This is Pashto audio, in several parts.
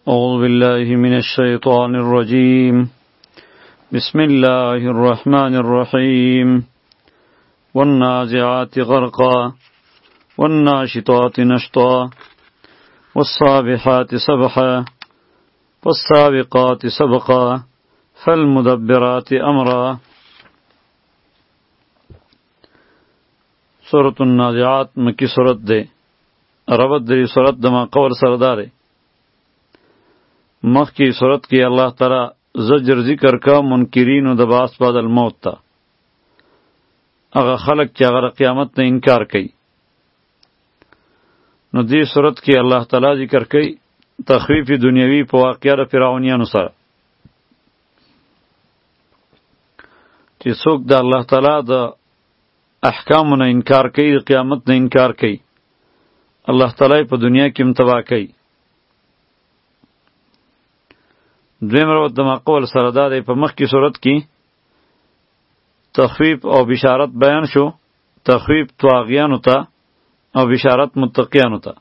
أعوذ بالله من الشيطان الرجيم بسم الله الرحمن الرحيم والنازعات غرقا والناشطات نشطا والصابحات سبحا والسابقات سبقا فالمدبرات أمرا. سورة النازعات مکی سورت دے ربط دری سورت دما قول سردارے. مخ کی صورت کی اللہ تعالی زجر ذکر کا منکرین و دباس بعد الموت تا اغا خلق چی اغا قیامت نے انکار کئی. نو دی صورت کی اللہ تعالی ذکر کئی تخویف دنیاوی پا واقعہ دا فرعونیانو سره چی سوک دا اللہ تعالی دا احکامو نا انکار کئی دا قیامت نا انکار کئی اللہ تعالی پا دنیا کی متبا کئی. دویم روت دما قول سردار په مخ کی صورت کی تخویف او بشارت بیان شو. تخویف طاغیانو تا او بشارت متقیانو تا.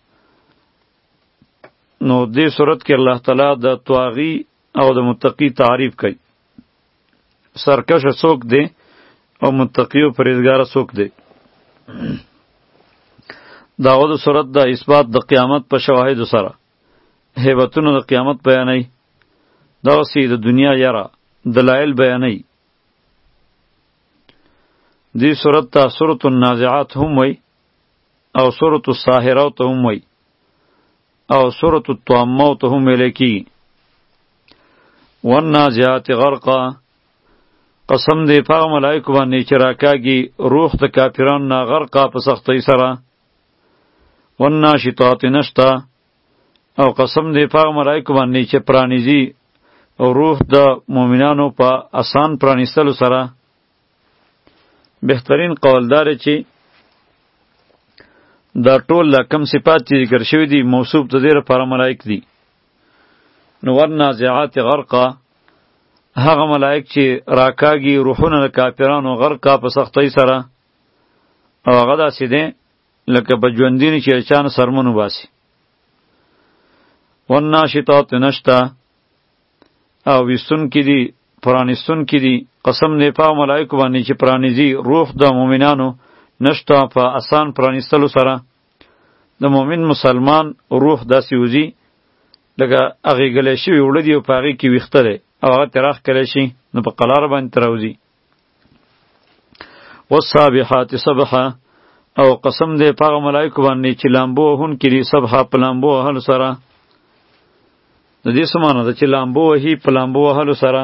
نو دی صورت کی اللہ تعالی د طاغی او د متقی تعریف کئی. سرکش څوک دی او متقی او پرهیزګار څوک دی. داود صورت د اثبات د قیامت په شواهد سره هیبتونو د قیامت بیانای. دغسی د دنیا یرا دلائل بیانی. دی صورت تا صورت النازعات هم وی او صورت الساحرات هم وی او صورت الطامات هم ویلکی. والنازعات غرقا قسم دی پاغ ملائکو بانی چراکاگی روح تا کافران نا غرقا پسختی سرا. والناشطات نشتا او قسم دی پاغ ملائکو بانی چه پرانیزی او روح د مومنانو په آسان پرانیستلو سره. بهترین قولدار چې دا ټول کم صفات چې ذکر شوی دي موصوف د دې لپاره ملائک دي. نو والنازعات غرقا هغه ملائک چې راکاږي روحونه د کافرانو غرقا په سختۍ سره او هغه داسې دی لکه په ژوندینې چې چانه سرمن وباسي. والناشطات نشتا او ویستون کی دی پرانیستون کی دی قسم دی پا ملائکو بانی چی پرانیزی روح دا مومنانو نشتا پا آسان پرانیستلو سره. دا مومن مسلمان روح دا سیوزی لگه اغی گلیشی وی وردی و پا اغی کی ویخته دی او اغا تراخ کلیشی نو پا قلار بانی تراوزی. والصابحات صبحا او قسم دی پا ملائکو بانی چی لامبو هون کی دی صبحا پا لامبو حل سره. د دې سمانه د چې لامبو وهي په لامبو وهلو سره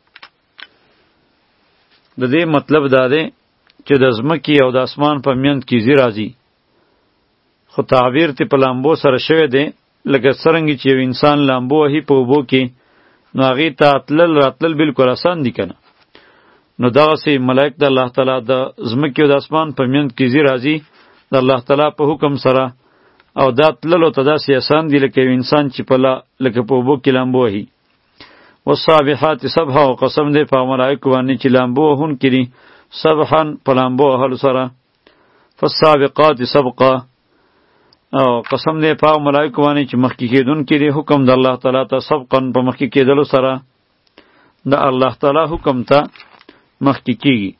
د دې مطلب دا دی چې د ځمکې او د اسمان په میند کې ځي راځي. خو تعبیر تی په لامبو سره شوی دی لکه څرنګه چې یو انسان لامبو وهي په اوبو کې نو هغې ته تلل راتلل بلکل آسان دي که نه. نو دغسې ملائک د الله تعالی د ځمکې او د اسمان په میند کې ځي راځي د الله تعالی په حکم سره او دا تللو ته داسې آسان دي لکه یو انسان چې په لکه په اوبو کې لامبو وهي. والصابحات سبحا او قسم دی په ملائکو باندې چې لامبو وهونکي دي سبحا په لامبو وهلو سره. فالسابقات سبقا او قسم دی په ملائکو باندې چې مخکې کېدونکي دي حکم د الله تعالی ته سبقا په مخکې کېدلو سره. د الله تعالی حکم ته مخکې کېږي.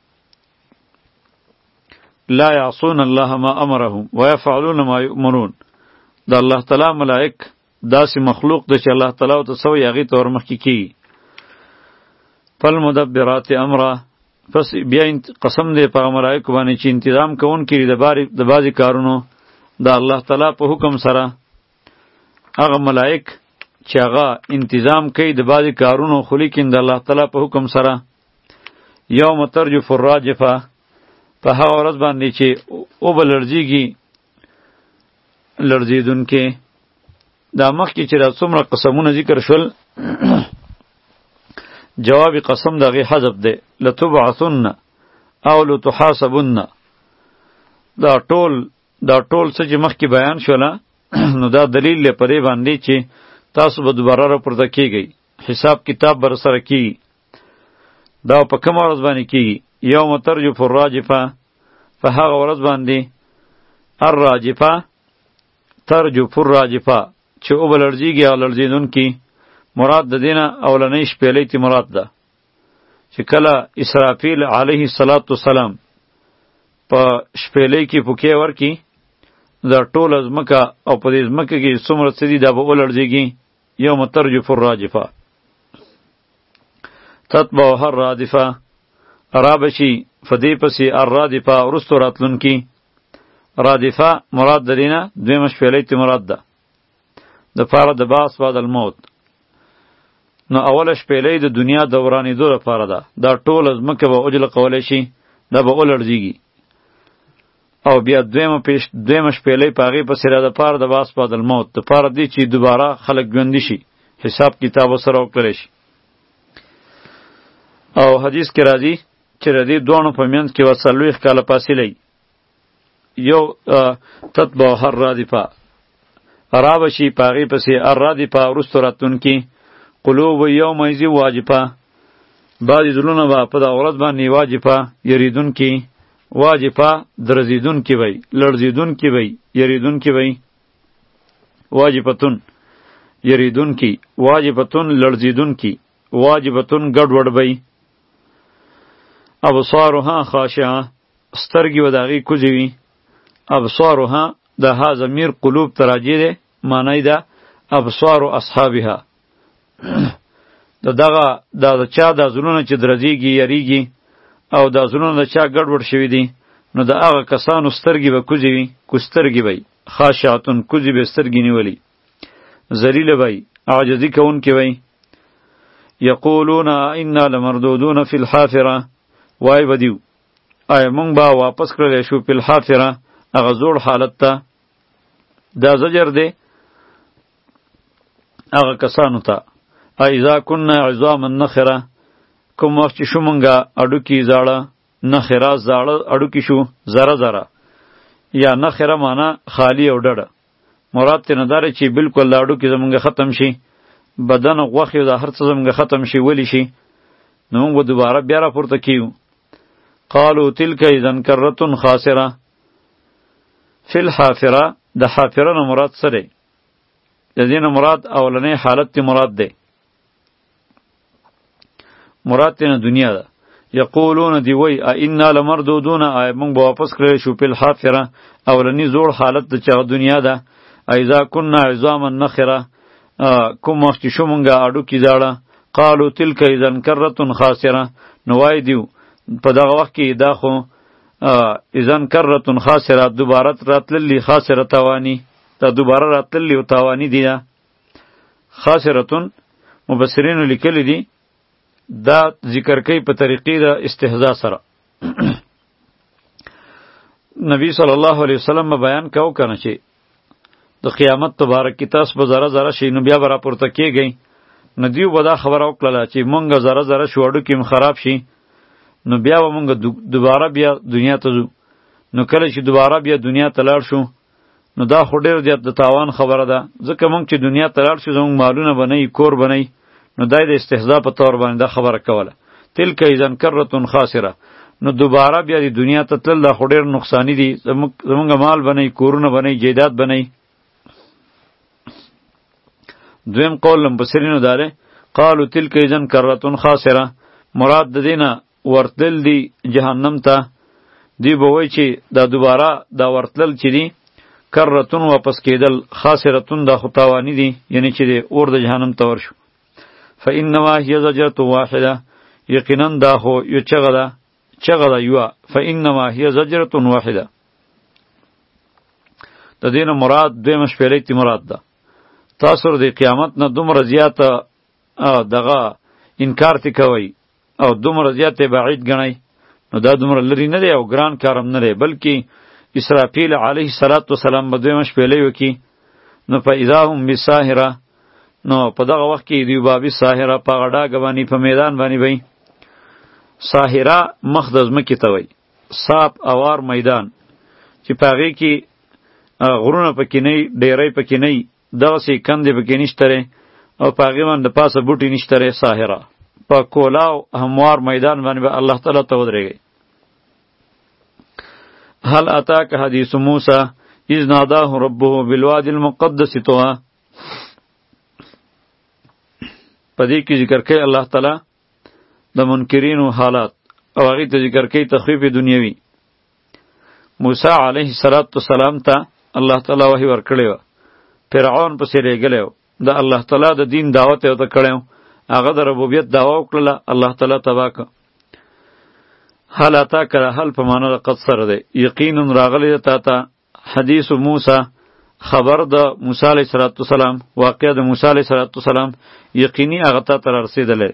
لا یعصون الله ما امرهم ويفعلون ما یؤمرون. د الله تعالی ملائک داسې مخلوق ده چې الله تعالی ته سوی هغې ته ورمخکې کېږي. فالمدبرات امرا پس بیا قسم دی په ملائکو باندې چې انتظام کوونکي دي د بعضې کارونو د الله تعالی په حکم سره. هغه ملائک چې هغه انتظام کوي د بعضې کارونو خو لیکن د الله تعالی په حکم سره. یوم ترجف الراجفه په هغه ورځ باندې چې او به لړزیږي لړزیدونکې. دا مخکې چې دا څومره قسمونه ذکر شول جواب قسم د هغې حذف دی. لتبعثن او لتحاسبن دا ټول څه چې مخکې بیان شوله نو دا دلیل دی په دې باندې چې تاسو به دوباره راپورته کېږئ حساب کتاب به سره کېږي. دا په کومه ورځ باندې کېږي؟ یوم ترجف الراجفه په هغه ورځ باندې الراجفه ترجف الراجفه چې او بلرزیږي او لرزیدونکي مراد د دینه اولنۍ شپېلۍ تی مراد ده چې کله اسرافیل علیه السلام په شپېلۍ کې پوکې ورکي دا ټوله ځمکه او په دې ځمکه کې څومره څه دي دا به ولړزېږي. یوم ترجف الراجفه تتبعها الرادفه را بشي فدې پسې الرادفه وروستو راتلونکي. رادفه مراد د دینه دویمه شپېلۍ تی مراد ده د پاره د باس بعد الموت. نو اوله شپېلۍ د دنیا دورانېدو لپاره ده. دا ټوله ځمکه به عجله کولی شي دا به ولړزېږي. او بیا دویمه شپېلۍ په هغې پسې را د پاره د باس بعد الموت د پاره دی چې دوباره خلک ژوندي شي حساب کتاب ورسره وکړلی شي. او حدیث کې راځي چې د دې دواړو په منځ کې به 40 کاله فاصله یو تتبعها الرادفه را به شي په هغې پسې الرادفه وروستو راتلونکي. قلوب یومئذ واجفه بعضې زړونه به په دغه ورځ باندې واجفه یریدونکي. واجفه درزیدونکي وی لړزیدونکي وی یریدونکي وی. واجفتون یریدونکي واجفتون لړزیدونکي واجفتون ګډوډ وی. ابصارها خاشعه سترګې به د هغې کوزې وي. ابصارها د ها ضمیر قلوب ته راجع دی معنی ده ابصار اصحابها دغه د چا د زړونه چې درزیږي یریږي او د زړونه د چا ګډوډ شوي دي نو د هغه کسانو سترګې به کوزې وي کوسترګې به خاشعتون کوزې به سترګې نیولي ذلیله به عاجزي کوونکې به. یقولون انا لمردودون فی الحافره وای به دیو آیا موږ به واپس کړلی شو فی الحافره هغه زوړ حالت ته. دا زجر دی هغه کسانو ته. اذا كنا عظاما نخره کوم وخت چې شو مونږه اډوکي زاړه نخره زاړه اډوکي شو زره زره یا نخره معنا خالی او ډډه مراد ته نه داره چې بالکل لا اډوکي زمونږه ختم شي بدن غوښې د هر څه زمونږه ختم شي ولی شي نو موږ به دوباره بیا راپورته کیو. قالو تلک اذن کرتون خاسره فی الحافره د حافره نه مراد څه دی؟ د دې نه مراد اولنی حالت تی مراد دی مراد تینا دنیا ده. یقولون دی وی اینا لمردودون آیا منگ با واپس کرده شو پیل حافره اولنی زور حالت ده چه دنیا ده. ایزا کننا عظاما نخره کم وقتی شو منگا اڈو کی زاڑا. قالو تلک ایزن کرتون خاسره نوائی دیو پا داغ وقت که دا خو ایزن کرتون خاسره دوباره راتللی خاسره تاوانی دا دوباره راتللی و تاوانی دیده. خاسرتون مبصرینو لیکلی دی دا ذکر کوي په طریقې د استهزاء سره. نبی صلی الله علیه وسلم بیان کاو کنه چې د قیامت تبارک کی تاسو به ذره ذره شي نو بیا به راپورته کیږئ. نو دیو به دا خبره وکړله چې مونږ ذره ذره شو هډوکي م خراب شي نو بیا به مونږ دوباره بیا دنیا ته ځو. نو کله چې دوباره بیا دنیا ته لاړ شو نو دا خو ډېر زیات د تاوان خبره ده ځکه مونږ چې دنیا ته لاړ شو زموږ مالونه به نه وي کور به نه وي نو دای د استهزاء په طور باندې دا خبره کوله. تلک اذن کرتون خاسره نو دوباره بیا د دنیا ته تل دا خو ډېر نقصانی دي زمونږ مال به نه وي کورونه به نه وي جیدات به نه وي. دویم قول لمبصرینو داره قالو تلک اذن کرتون خاسره مراد د دینه ورتل دی جهنم ته. دی به وایي چې دا دوباره دا ورتلل چې دی کرتون واپس کېدل خاسرتون دا خو تاوانی دي یعنی چې دی اور د جهنم ته ورشو. فإنما هي زجرة واحدة یقینا دا خو یو چغه ده یو فإنما هي زجرة واحدة د دین مراد دویمه شپېلۍ تی مراد ده. تاسو د قیامت نه دومره زیاته دغه انکار تی کوي او دومره زیاته بعید ګڼئ نو دا دومره لري نه دی او ګران کارم نه دی بلکې اسرافیل علیه السلام به دویمه شپېلۍ وکړي نو فاذا هم بساهره نو په دغه وخت کې دی بابي ساحره په غډاګ باندې په میدان باندې وای. ساحره مخ د ځمکې ته وای صاف اوار میدان چې په هغې کې غرونه پکې نه وي ډیری پکې نه وي دغسې کندې پکې نشته او په هغې باندې د پاسه بوټي نشته ساحره په کولاو هموار میدان باندې به الله تعالی ته ودرېږئ. هل اتاک حدیث موسی اذ ناداه ربه بالوادي المقدس طوى په دې کې ذکر کوي الله تعالی د منکرینو حالات او هغې ته ذکر کوي تخفیف دنیوي. موسی علیه السلام ته الله تعالی وحی ورکړی وه، فرعون پسې لېږلی و، د الله تعالی د دین دعوت یې ورته کړی و، هغه د ربوبیت دعوه وکړله، الله تعالی تباه کړ. هل اتاک هل په معنا د قد سره دی، یقینا راغلی تا ته حدیث موسی، خبر د موسی علیه السلام، واقع د موسی علیه السلام یقیني هغه ته رسېدلی.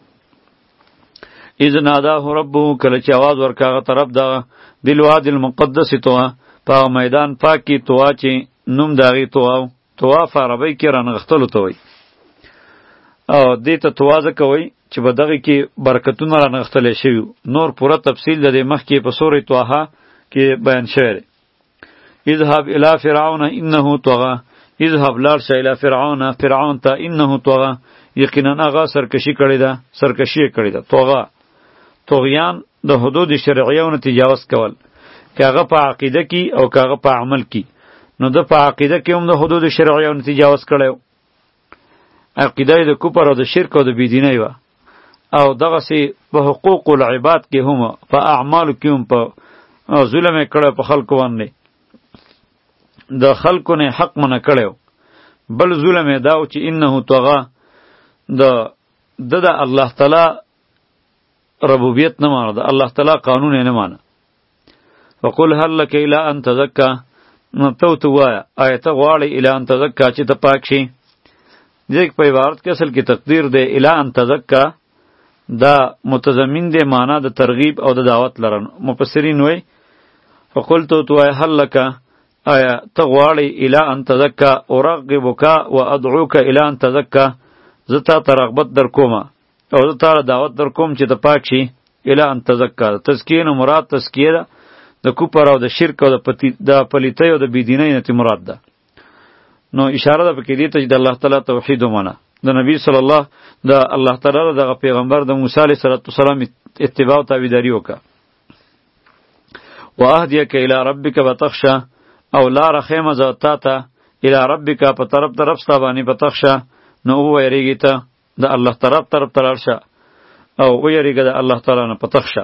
اذ ناداه ربه، کله چې آواز ورکړ هغه ته رب دغه بالوادي المقدس طوا، په میدان پاک کې طوا چې نوم د هغې طوا و. طوا په عربۍ کې رانغښتلو ته وایي او دې ته طوا ځکه وایي چې په دغې کې برکتونه رانغښتلی شوي. نور پوره تفصیل د دې مخکې په سورې طه کې بیان شوی دی. اذهب الى فرعون انه طغى، اذهب لاړ شه الى فرعون، فرعون ته انه طغى، یقینا هغه سرکشي کړې ده، سرکشي یې کړې ده. طغى طغیان د حدود شرعیو نه تجاوز کول، که هغه په عقیده کې او که هغه په عمل کې. نو د په عقیده کې هم د حدود شرعیو نه تجاوز کړی و، عقیده یې د کفر او د شرک او د بېدینۍ وه، او دغسې په حقوق العباد کې هم، په اعمالو کې هم په ظلم یې کړی په خلکو باندې، د خلکو نه حق منع کړی و. بل ظلم یې دا و چې انه طغى، د الله تعالی ربوبیت نه مانه، د الله تعالی قانون یې نه مانه. وقل هل لک الی ان تزکا، نو ته ووایه آیا ته غواړې الی ان تزکا چې ته پاک شي. دې په عبارت کې اصل کې تقدیر دی الی ان تزکا، دا متضمن دی معنا د ترغیب او د دعوت لرن. مفسرین وایي فقل تو وایه هل لک، آیا ته غواړې الی ان تزکا ارغبک و ادعوک الی ان تزکا، زه تا ته رغبت در کومه او زه تا دعوت در کوم چې ته پاک شي. الی ان تزکا، تزکیه نه مراد تزکیه ده د کفر او د شرک او د پلیتۍ او د بېدینۍ نه مراد ده. نو اشاره ده پکې دې ته چې د الله تعالی توحید ومنه، د نبی صلی الله د الله تعالی دغه پیغمبر د موسی علیه السلام اتباع او تابعداري وکړه. واهدیک الی ربک بتخشا، او لاره خیمه زه تا ته الی ربک په طرف ستا باندې بتخشا، نو وویریږي ته د الله طرف ته لاړ شه او ویریږه د الله تعالی نه په تخشه.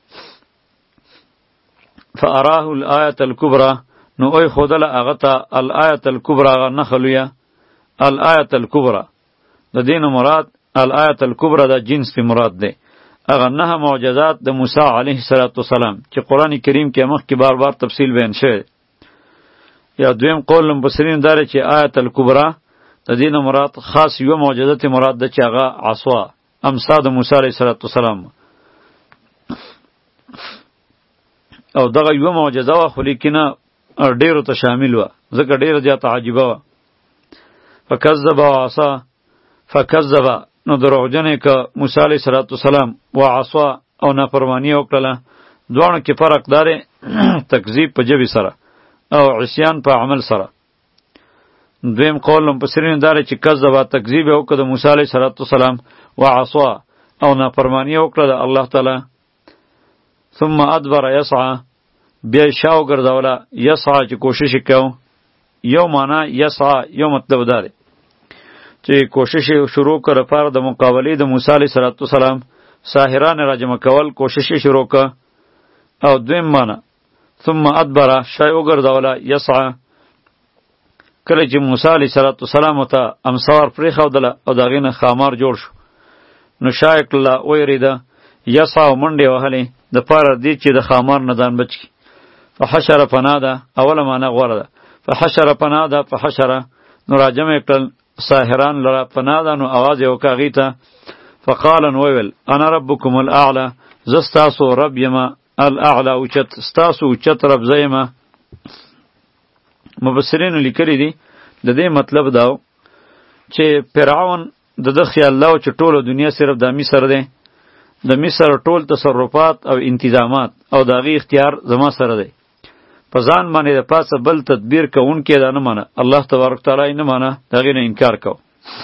فاراه الآیة الکبرى، نو اوی خودله هغه ته الآیة الکبرى، هغه نښه لویه الآیة الکبرى، د دې نه مراد الآیة الکبرى د جنس تی مراد دی. هغه 9 معجزات د موسی علیه السلام چې قرآن کریم کې مخکې بار بار تفصیل بیان شوی. یا دویم قول مفسرین دا دی چې آیة الکبرى د دې نه مراد خاص یو معجزه تی مراد ده چې هغه عصا امسا د موسی علیه السلام، او دغه یو معجزه وه خو لیکنه ډیرو ته شامل وه، ځکه ډیره زیاته عجیبه وه. فکذب وعصا، فکذب نو دروغجن یې که موسی علیه السلام، وعصا او نافرماني یې وکړله. دواړو کې فرق دا دی تکذیب په ژبې سره او عصیان په عمل سره. دویم قول مفسرین دا دی چې کذب تکذیب یې وکړه د موسی علیه السلام، وعصا او نافرماني یې وکړه د الله تعالی. ثم ادبر یسعى، بیا شاو ګرځوله، یسعى چې کوشش کوو. یو معنا یسعى، یو مطلب دا دی چې کوشش شروع کړ لپاره د مقابلې د موسی علیه السلام، ساحران را جمع کول کوشش شروع کړ. او دویم معنا ثم ادبر، شای وګرځوله، یسعى کله چې موسی علیه السلام ته امسار پرېښودله او د هغې نه خامار جوړ شو، نو شای کړله ویرېده، یسعى منډې وهلې د پاره دی چې د خامار نه ځان بچ کړي. فحشر فناده، اوله معنا غوره ده. فحشر فناده، فحشر نو راجمع کړل ساحران لره، فناده نو اواز یې وکړ هغې ته، فقال وویل انا ربکم الاعلی، زه ستاسو رب یمه، الاعلی اوچت، ستاسو اوچت رب زه یمه. مفسرینو لیکلی دي د دې مطلب دا چې فرعون د ده خیال دا و چې ټوله دنیا صرف د مصر دی، د مصر ټول تصرفات او انتظامات او د هغې اختیار زما سره دی. په ځان باندې د پاسه بل تدبیر کوونکی دا نه مانه، الله تبارک تعالی نه مانه، د هغې نه انکار کو.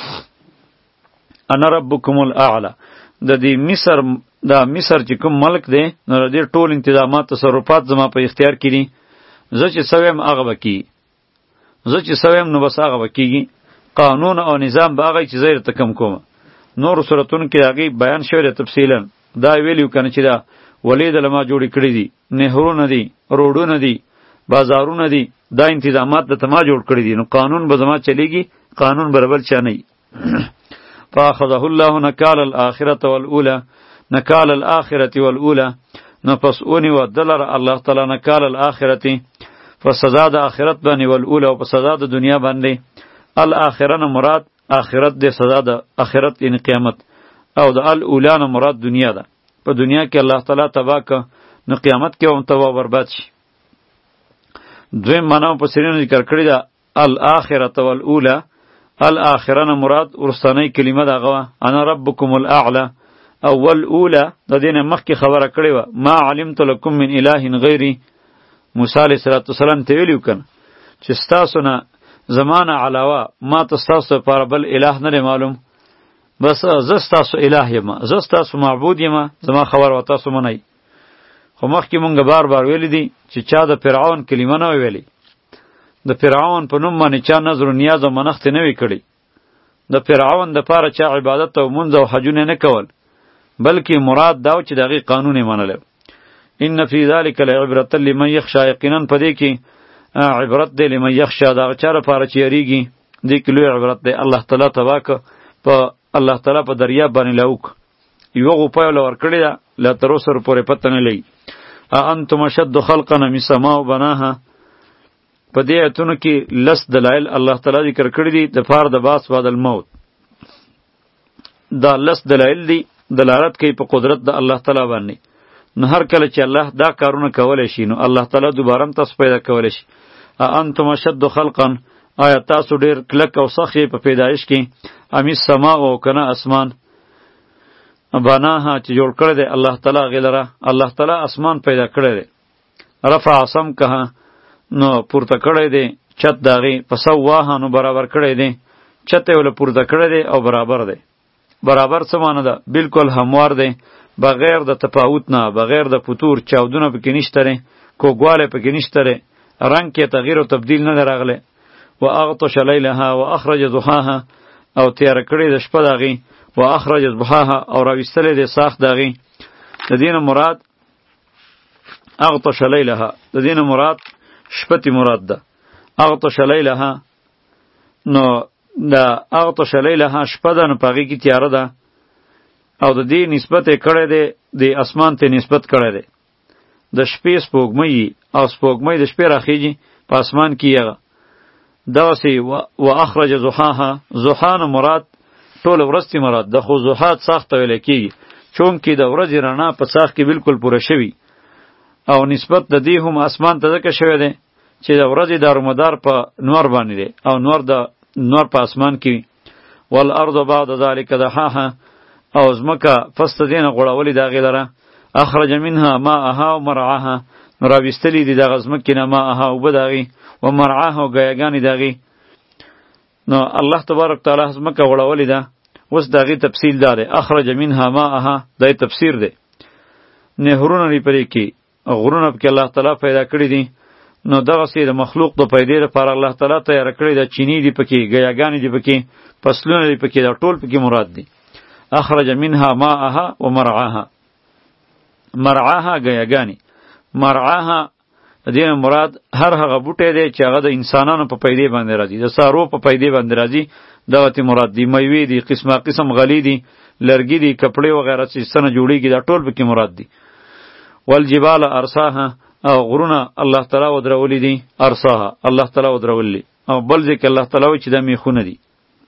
انا ربکم الاعلی، د دې مصر چې کوم ملک دی نو د دې ټول انتظامات تصرفات زما په اختیار کې دي. زه چې څه ویم هغه به کېږي، زه چې څه ویم نو بس هغه به کېږي. قانون او نظام به هغه چې زه یې درته کم کومه. نور سورتون کې هغه بیان شوی دی تفصیلا. دا ویلیو کنه چې دا ولید لما جوړ کړی دي، نهرونه دي، روډونه دي، بازارونه دي، دا انتظامات د تما جوړ کړی دي، نو قانون به زما چلیږي، قانون برابر چا نه. فاخذه الله نکال الاخرة والأولى، نکال الاخرة والأولى، نو پس اونی و دلر الله تعالی نکال الاخرة، فسزا د آخرت باندې، والأولى او په سزا د دنیا باندې. الاخره نه مراد آخرت د سزا د آخرت یعنی قیامت، او د الاولى نه مراد دنیا ده. په دنیا کې الله تعالی تباہ ک، نو قیامت کې هم تباہ برباد شي. دویم معنا په سرینو ذکر کړی ده الاخره والأولى. الاخره نه مراد ورستنی کلمه ده غوا انا ربکم الاعلى. اول اوله د دې نه مخکې خبره کړې و ما علمت لكم من اله غیری. موسی علیه السلام ته ویلو کنه چې ستاسو نه زمانه علاوه ما تاسو لپاره بل اله نه معلوم، بس زه ستاسو اله یم، زه ستاسو معبود یم، زما خبر و تاسو منئ. خو مخکې مونږ بار بار ویلی دي چې چا د فرعون کلمه نه ویلی، د فرعون په نوم باندې چا نظر و نیاز او منښت نه وی کړی، د فرعون دپاره چا عبادت او منځ او حجونه نه کول، بلکې مراد دا و چې د هغې قانون یې منلی. ان فی ذلک لعبرة لمن یخشی، یقینا په دې کې عبرت دی لمن یخشی، د هغه چا لپاره چې یریږي. دې کې لوی عبرت دی. الله تعالی تباه که په الله تعالی په دریاب باندې لاوک، یوه غوپه یې له ورکړې ده، لا تر اوسه پورې پته نه لګي. اانتم اشد خلقا من السماء بناها. په دې آیتونو کې لس دلایل الله تعالی ذکر کړي دي د پاره د باس بعد الموت. دا لس دلایل دي دلالت کوي په قدرت د الله تعالی باندې. نو هر کله چې الله دا کارونه کولی شي، نو الله تعالی دوباره هم تاسو پیدا کولی شي. انتم اشد خلقا، آیا تاسو ډیر کلک او سخت په پیدایش کې، امی السماء او کنه اسمان، بناها چې جوړ کړی دی الله تعالی غیلره. الله تعالی اسمان پیدا کړی دی. رفع سمکها، نو پورته کړی دی چت داغي، فسواها، نو برابر کړی دی چت یې ول پورته کړی دی او برابر دی. برابر څه معنی ده؟ بالکل هموار دی، بغیر د تفاوت نه، بغیر د فطور چاودونه پکې نشته ری، کوګواله پکې نشته ری، رنگ کې تغییر او تبدیل نه راغله. واغطش لیلها واخرج ضحاها، او تیار کړی د شپه داغي، واخرج ضحاها، او راوستلې د ساخت داغي. د دین مراد اغطش لیلها، د دین مراد شپتی مراد ده. اغطش لیلها، نو دا اغطش لیلها شپه ده، نو پاغي کی تیاره ده، او د دې نسبت کړی دی د اسمان ته نسبت کړی دی. د شپې سپوږمۍ او سپوږمۍ د شپې راخیږي په اسمان کې یغه داسې. و اخرج ضحاها، ضحا نه مراد ټول ورځ تی مراد ده، خو ضحا ساخت ویل کېږي چونکې د ورځې رڼا په ساخت کې بالکل پوره شوي، او نسبت د دې هم اسمان ته ځکه شوی دی چې د ورځې دارومدار په نور باندې دی، او نور په اسمان کې. والارض بعد ذلك دحاها، او ځمکه پس د دې نه غوړولې د هغې لره. اخرج منها ماءها و مرعاها، نو راویستلي دي دغه ځمکې نه ماءها اوبه د هغې، و مرعاها او ګیاګانې د هغې. نو الله تبارک تعالی ځمکه غوړولې ده. اوس د هغې تفصیل دا دی، اخرج منها ماءها دا یې تفسیر دی. نهرونه دي پرې کې، غرونه پکې الله تعالی پیدا کړي دي. نو دغسې د مخلوق د پیدې لپاره الله تعالی تیاره کړې ده. چینی دي پکې، ګیاګانې دي پکې، فصلونه دي پکې، دا ټول پکې مراد دي. اخرج منها ماءها و مرعاها. مرعاها ګیاګانې، مرعاها دین مراد هر هغه بوټی دی چې هغه د انسانانو په پیدې باندې راځي، د څاروو په پیدې باندې راځي، دغه ته مراد دي. میوې دي، قسمه قسم غلې دي، لرګي دي، کپړې وغیره چې څه نه جوړېږي، دا ټول پکې مراد دي. والجبال ارساها، او غرونه الله تعالی ودرولي دي. ارساها الله تعالی ودرولي، او بل ځکه الله تعالی وایي چې دا میخونه دي.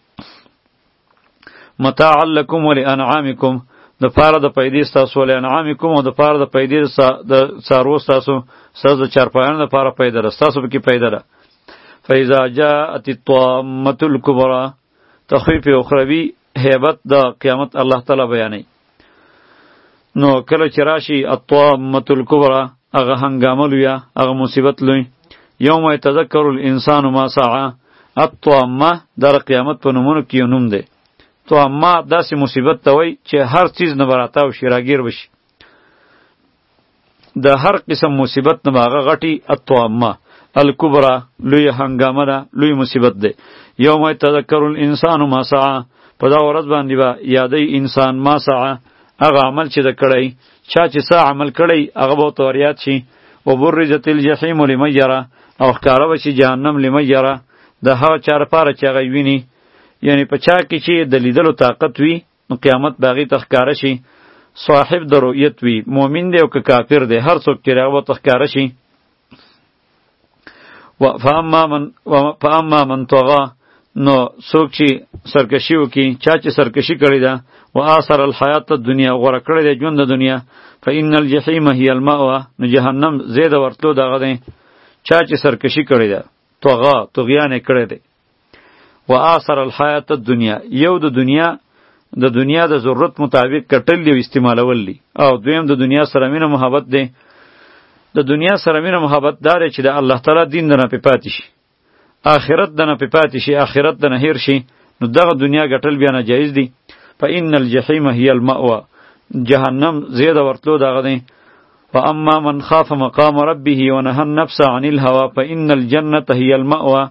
متاعا لکم ولانعامکم، د پاره د پیدې ستاسو، ولانعامکم، او د پاره د پیدې د څاروو ستاسو، ستاسو د چارپایانو د پاره پیدا ده، ستاسو پکې پیدا ده. فاذا جاءت الطامة الکبرى، تخویف اخروی هیبت د قیامت الله تعالی بیانوي. نو کله چې راشي الطامة الکبرى، هغه هنګامه لویه، هغه مصیبت لوی. یوم یتذکر الانسان ما سعی. الطامه در قیامت په نومونو کې یو نوم دی. طامه داسې مصیبت ته وایي چې هر چیز نه به راتاو شي، راګیر بشي، د هر قسم مصیبت نه به هغه غټي. الطامه الکبرى، لوی هنګامه ده، لوی مصیبت دی. یوم یتذکر الانسان ما سعی، په دا ورځ باندې به یادی انسان ما سعه هغه عمل چې د کړی چا چې څه عمل کړی هغه به ورته یاد شي وبرزت الجحیم لمن یره او ښکاره به شي جهنم لمن یره د هغه چا لپاره چې هغه ویني یعنی په چا کې چې د لیدلو طاقت وي نو قیامت به هغې ته ښکاره شي صاحب د رؤیت وي مؤمن دی او که کافر دی هر څوک چې هغه به ته ښکاره شي فاما من طغى نو څوک چې سرکشي وکړي چا چې سرکشي کړې ده و آثر الحیات الدنیا غوره کړی دی ژوند د دنیا فإن الجحیم هی المأوى نو جهنم زیاده ورتلو دغه دی چا چې سرکشي کړې ده طغا طغیان یې کړی دی و آثر الحیات الدنیا یو د دنیا د ضرورت مطابق کټل دی او استعمالول دی او دویم د دنیا سره مینه محبت دی د دنیا سره مینه محبت دار چې د الله تعالی دین نه په پاتې شي آخرت دنه په پاتې شي آخرت دنه هیر شي نو دغه دنیا ګټل بیا ناجایز دی فإن الجحیم هی المأوى جهنم زیاده ورتلو دغه دی فاما من خاف مقام ربه ونهى النفس عن الهوى فإن الجنة هي المأوى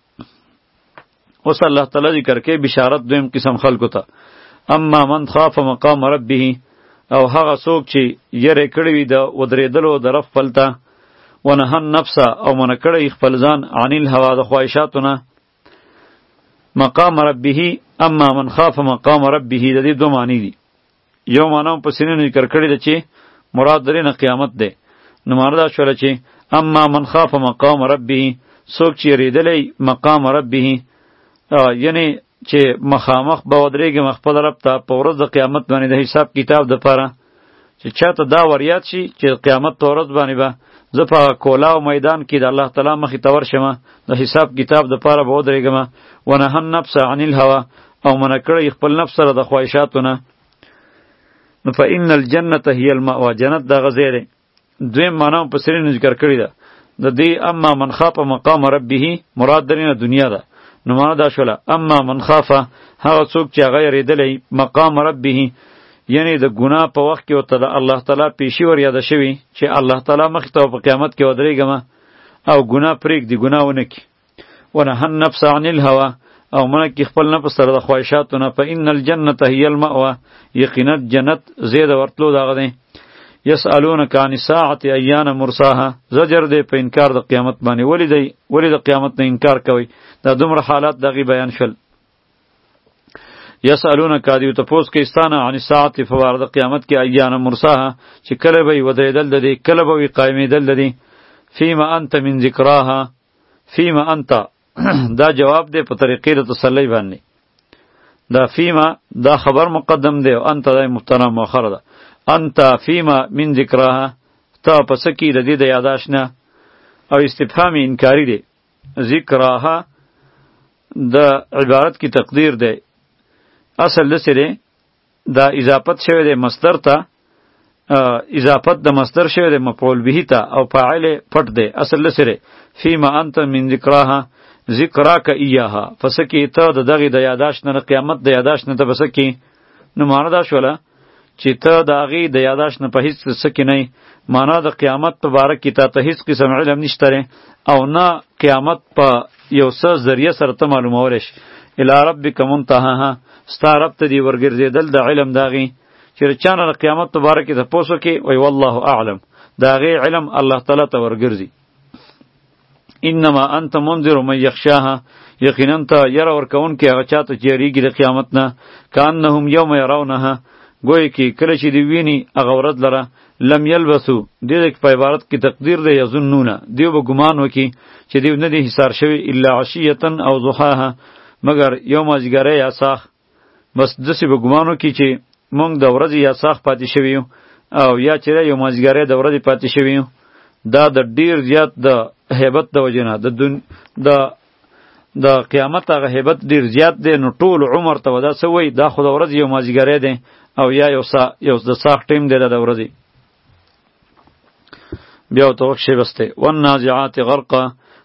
اوس الله تعالی ذکر کوي بشارت دویم قسم خلکو ته اما من خاف مقام ربه او هغه څوک چې یری کړی وي د ودرېدلو د رب خپلته ونهى النفس او منع کړی خپل ځان عن الهوى د خواهشاتو نه مقام ربه اما من خاف مقام ربه د دې دوه معنی دي یو معنی په سینې ذکر کړی دی چې مراد درې نه قیامت دی نو معنی دا شوله چې اما من خاف مقام ربه څوک چې یریدلی مقام ربه یعنی چې مخامخ به ودرېږي خپل رب ته په ورځ د قیامت باندې د حساب کتاب دپاره چې چاته دا وریاد شي چې قیامت په ورځ باندې به زه په کولاو میدان کې د الله تعالی مخې ته ورشم د حساب کتاب دپاره به ودرېږم ونهى النفس عن الهوى او منع کړی خپل نفس سره د خواهشاتو نه نو فإن الجنة هي المأوى جنت دغه ځای دی دویم معنا په سرینو ذکر کړې ده د دې اما من خاف مقام ربه مراد درینه دنیا ده نو معنا دا شوله اما من خاف هغه څوک چې هغه یریدلی مقام ربه یعنی د ګناه په وخت کې ورته د الله تعالی پیشي ور یاده شوي چې الله تعالی مخې ته په قیامت کې ودرېږم او ګناه پرېږدي ګناه ونه کړي ونهى النفس عن الهوى او منع کړي خپل نفس سره د خواهشاتو نه فإن الجنة هي المأوى یقینا جنت زیاده ورتلو دغه دی یسألونک عن الساعة ایان مرساها زجر دی په انکار د قیامت باندې ولې د قیامت نه انکار کوي دا دومره حالات دغې بیان شول یسألونک دیو تپوس کې استانه عن الساعة فوار د قیامت کې ایان مرساها چې کله به ودرېدل د دې کله به قایمېدل د دې فیما انت من ذکراها فیما انت دا جواب دی په طریقې د تسلی باندې دا فیما دا خبر مقدم دی او انت دا مبتدا مؤخر ده انت فیما من ذکراها تا پس کی د دې د یاداش نه او استفهام انکاری دی ذکراها د عبارت کی تقدیر دی اصل لسره دا اضافت شوی دی مصدر ته اضافت د مصدر شوی دی مفعول به ته او فاعل پټ دی اصل لسره فیما انت من ذکراها ذکراک ایاها فسکی ته د دغه د یاداش نه قیامت د یاداش نه ته بسکی نو معنا دا شوله چې ته د هغې د یاداش نه په هیڅ څه کې نه معنا د قیامت په باره کې تا ته هیڅ قسم علم نشته او نه قیامت په یو څه ذریعه سره ته معلومولی شي الی ربک منتهاها ستا رب ته دې ورګرځېدل د علم د هغې چې چا نه د قیامت په باره کې تپوس وکړي وایي والله اعلم د هغې علم الله تعالی ته ورګرځي انما انت منذر من یخشاها یقینا ته یره ورکوونکی هغه چاته چې یریږي د قیامت نه کانهم یوم یرونها گوی که کله چې دی ویني هغه ورځ لره لم یلبسو دې په عبارت کې تقدیر دی یظنونه دیو به ګمان وکي چې دیو نه دی حصار شوی الا عشیه او ضحاها مگر یو مازیګری یا ساخ بس دسی به ګمان وکي چې مونږ د ورځې یا ساخ پاتې شوی او یا چې یو مازیګری د ورځې پاتې شوی دا د ډیر زیات د هیبت د وجنه د قیامت هغه هیبت ډیر زیات دی نو ټول عمر ته ودا سوی دا خو د ورځې یو مازیګری دی او یا یو د ساخ ټیم دی د ورځې بیا تو وخت شی بسته والنازعات غرقا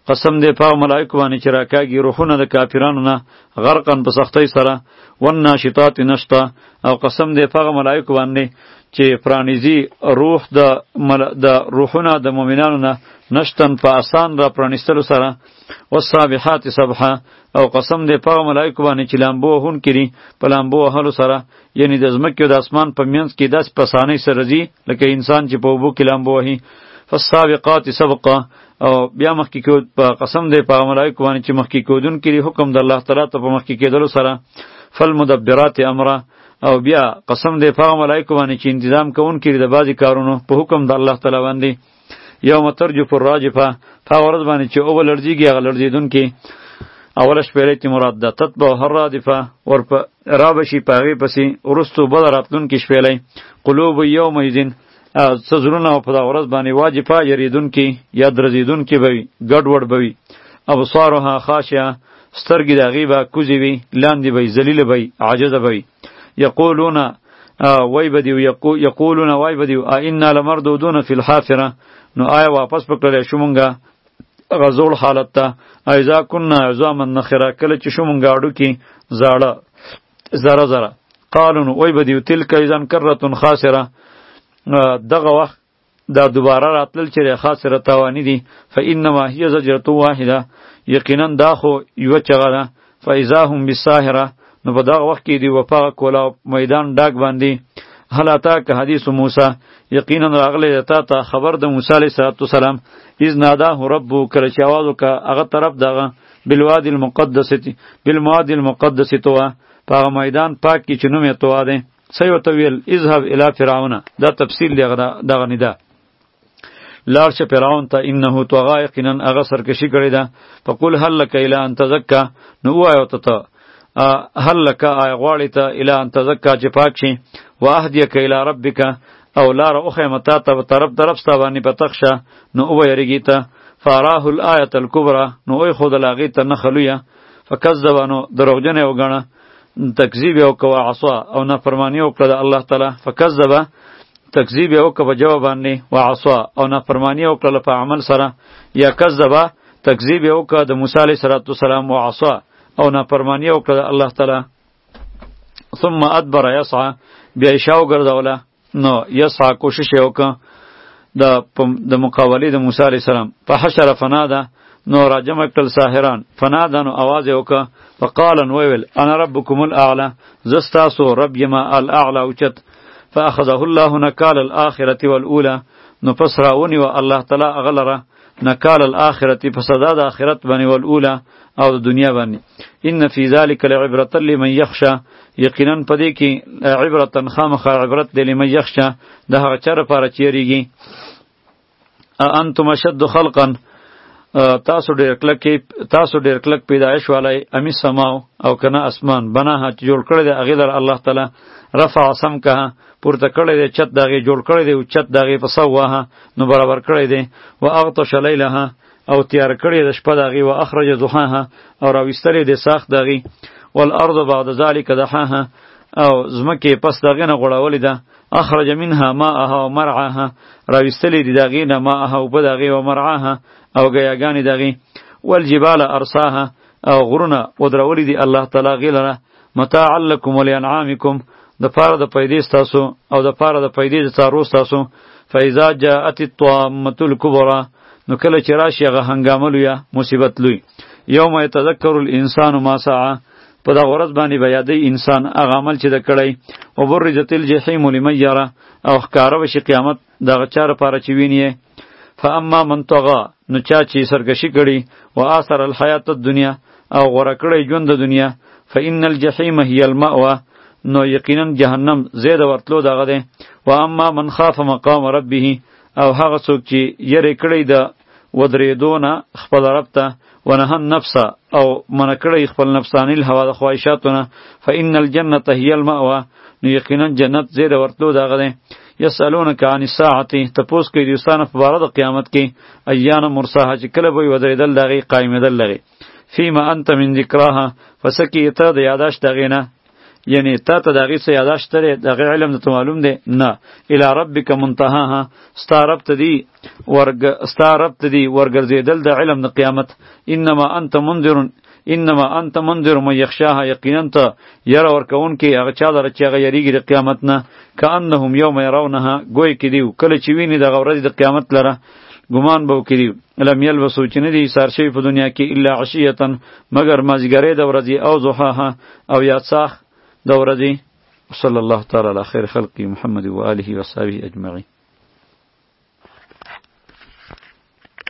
قسم دې په ملائکه باندې چې راکاږي روحونه د کافرانو نه غرقن په سختۍ سره، والناشطات نشطا، او قسم دې په ملائکه باندې چې پرانیزي روح د روحونه د مؤمنانو نه نشتن په آسان را پرانیستلو سره، والسابحات سبحا، او قسم دې په ملائکه باندې چې لامبو هون کړي په لامبو وهلو سره، یعنی د ځمکې او د اسمان په منځ کې داسې په اسانۍ سره ځي لکه انسان چې په اوبو کې لامبو وهي. فالسابقات سبقا، او بیا مخکې په قسم دې په ملائکه باندې چې مخکې کودونکي حکم د الله تعالی ته په مخکې کېدلو سره. فالمدبرات امره، او بیا قسم دې په ملائکه باندې چې تنظیم کوونکي د بعضی کارونو په حکم د الله تعالی باندې. یوم ترجف الراجفه، په ورځ باندې چې او لړزیږي هغه لړزیدونکي. اوله شپېلې چې مراد ده تتبع الرادفه، ور په رابشي پاغي پسې ورستو بل راتلونکي شپېلې. قلوب یومئذ، څه زړونه په دا ورځ باندې واجفه یریدونکي یا درزیدونکي به وي، ګډوډ به وي. ابصارها خاشعه، سترګې د هغې به کوزې وي، لاندې به وي، ذلیله به وي، عاجزه به وي. یقولون وای بدیو یقولون وای بدیو ائنا لمردودون فی الحافره، نو آیا واپس پکړل شو مونږه غزول حالت ته، ایذا كنا عظاما نخره، کله چې شو مونږه اډو کې زاړه زره زره. قالون وای بدیو تلک اذا کرۃ خاسره، دغه وخت دا دوباره راتلل چې خاسره تاوانی دي. فانما هي زجرة واحده، یقینا دا خو یو چغه ده. فاذا هم بالساهره، نو په دغه وخت کې دی وفا کولا میدان ډاک باندې. هل اتاک حدیث موسی، یقینا راغلی تا ته خبر د موسی علیه السلام. اذ ناداه ربه، کله چې आवाज وکړه هغه طرف دغه بالوادي المقدس، بالوادي المقدس طوا، په هغه میدان پاک کې چې نوم یې طوا دی. څه ورته ویل؟ اذهب الی فرعون، دا تفصیل دی دغه ندا. لاړ شه فرعون ته، انه طغى، یقینا هغه سرکشي کړې ده. فقل هل لك الی ان تزکا، نو وایو ته هل لك آی غواړې ته الی ان تزکا چې پاک شي. واهدیک الی ربک، او لار اخیم تا ته طرف ستا باندې په تخشه، نو او یریږي ته. فاراه الآیة الکبرى، نو اوی خود لاغی ته نخلویه. فکذب، نو دروغجن یې وګڼه، تکذیب یې وکړه، وعصا، او نافرمانی یې وکړه د الله تعالی. فکذب، تکذیب یې وکړه په جواب باندې، وعصا، او نافرمانی یې وکړه په عمل سره. یا کذب، تکذیب یې وکړه د موسی علیه السلام، وعصا، او نافرمانی یې وکړه د الله تعالی. ثم ادبر یسعى، بیا یې شا وګرځوله، نو یسعى کوشش یې وکړه د مقابلې د موسی علیه السلام. فحشر فناده، نو راجمع کړل ساحران. فناده، نو آواز یې وکړه. فقال، ویل انا ربکم الاعلى، زه ستاسو رب یما الاعلى اوچت. فاخذه الله نکال الاخرة والاولى، نو پس راونیوه الله تعالی هغه لره نکال الاخرة، په سزا د آخرت باندې، والاولى، او د دنیا باندې. ان فی ذلک لعبرة لمن یخشى، یقینا پدې کې عبرتن خامخا عبرت دی لمن یخشى، د هغه چا لپاره چې یریږي. انتم اشد خلقا، تاسو ډیر کلک پیدایش والای، امی سماو، او کنه اسمان، بناها چې جوړ کړی دی هغې لره الله تعالی. رفع سمکها، پورته کړی دی چت د هغې، جوړ کړی دی او چت د هغې. فسواها، نو برابر کړی دی. و اغطش لیلها، او تیار کړی د شپه د هغې. و اخرج ضحاها، او راویستلی دی ساخت د هغې. والارض بعد ذلك دحاها، او ځمکې پس د هغې نه غوړولې ده. اخرج منها ماءها و مرعاها، راویستلی دی د هغې نه ماءها اوبه د هغې، و مرعاها، او ګیاګانې د هغې. والجبال ارساها، او غرونه ودرولي دي الله تعالی هغې لره. متاعا لکم ولانعامکم، د پاره د پیدې ستاسو او د پاره د پیدې د څارو ستاسو. فاذا جاءت الطامة الکبرى، نو کله چې راشي هغه هنګامه لویه، مصیبت لوی. یوم یتذکر الانسان ما سعى، په دغه ورځ باندې به یادی انسان هغه عمل چې ده کړی. وبرزت الجحیم لمن یره، او ښکاره بشي قیامت دغه چا لپاره چې ویني. فاما من طغى، نو چا چې سرکشي کړي، و آثر الحیات الدنیا، او غوره کړی ژوند د دنیا. فان الجحیم هی المأوى، نو یقینا جهنم زید ورتلو دغه دی. و اما من خاف مقام ربه، او هغه څوک چې یری کړی د ودرېدو نه خپل رب ته. ونهى النفس، او من کړی خپل نفسانی الهوا د خواهشاتونه. فان الجنة هی المأوى، نو یقینا جنت زید ورتلو دغه دی. یسالونک عن الساعة، تپوس کوي دوستانه په باره د قیامت کې. ایان مرساها، چې کله به ودرېدل دغې، قایمېدل دغې. فیما انت من ذکراها، فسکی ته د یاداشت دغې نه. یعنی تا ته د هغې څه یاداشت دی د هغې علم درته معلوم دی نه الی ربک منتهاها ستا رب ته دی ورګرځېدل د علم د قیامت انما انت منذر من یخشاها یقینا ته یره ورکوونکې هغه چا لره چې هغه یریږي د قیامت نه کأنهم یوم یرونها گوی کې دیو کله چې ویني دغه ورځ د قیامت لره ګمان به وکړي لم یلبسو چې نه دي ایثار شوي په دنیا کې الا عشیة مگر مازدیګرۍ د ورځې او ضحاها او یا څاښ د ورځې صلی الله تعالی علی خیر خلقی محمد و آله و صحبه اجمعین